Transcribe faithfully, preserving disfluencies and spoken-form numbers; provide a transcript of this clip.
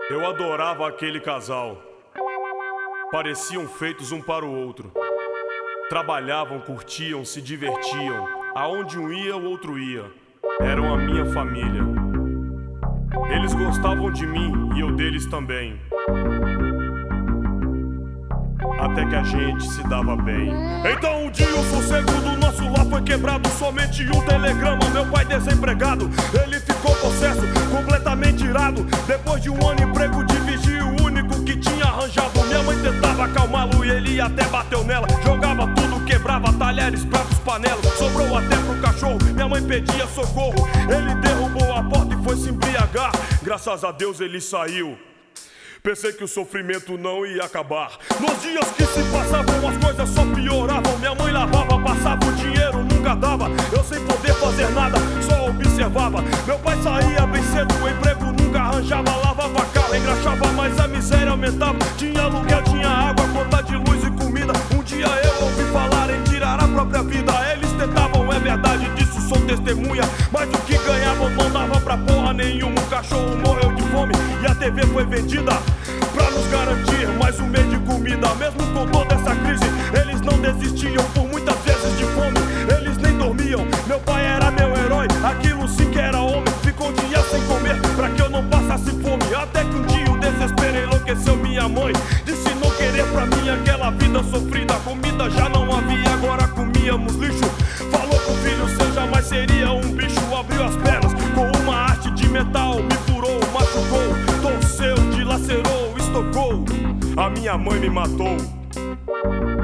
Eu adorava aquele casal. Pareciam feitos um para o outro. Trabalhavam, curtiam, se divertiam. Aonde um ia, o outro ia. Eram a minha família. Eles gostavam de mim e eu deles também. Até que a gente se dava bem. Então um dia o sossego do nosso lar foi quebrado. Somente um telegrama, meu pai desempregado. Ele ficou possesso, completamente irado. Depois de um ano emprego de vigia, o único que tinha arranjado. Minha mãe tentava acalmá-lo e ele até bateu nela. Jogava tudo, quebrava talheres, pratos, panelas. Sobrou até pro cachorro, minha mãe pedia socorro. Ele derrubou a porta e foi se embriagar. Graças a Deus ele saiu. Pensei que o sofrimento não ia acabar. Nos dias que se passavam as coisas só pioravam. Minha mãe lavava, passava o dinheiro, nunca dava. Eu sem poder fazer nada, só observava. Meu pai saía bem cedo, o emprego nunca arranjava. Lavava carro, engraxava, mas a miséria aumentava. Tinha aluguel, tinha água, conta de luz e comida. Um dia eu ouvi falar em tirar a própria vida. Eles tentavam, é verdade, disso sou testemunha. Mas o que ganhavam não dava pra porra nenhuma. O cachorro morreu de fome e a T V foi vendida pra nos garantir mais um mês de comida. Mesmo com toda essa crise, eles não desistiam. Por muitas vezes de fome, eles nem dormiam. Meu pai era meu herói, aquilo sim que era homem. Ficou um dia sem comer, pra que eu não passasse fome. Até que um dia o desespero enlouqueceu minha mãe. Disse não querer pra mim aquela vida sofrida. Comida já não havia, agora comíamos lixo. Falou com o filho seu, jamais seria um bicho. Abriu as pernas com uma haste de metal. Me furou, machucou, torceu, dilacerou, estocou. A minha mãe me matou.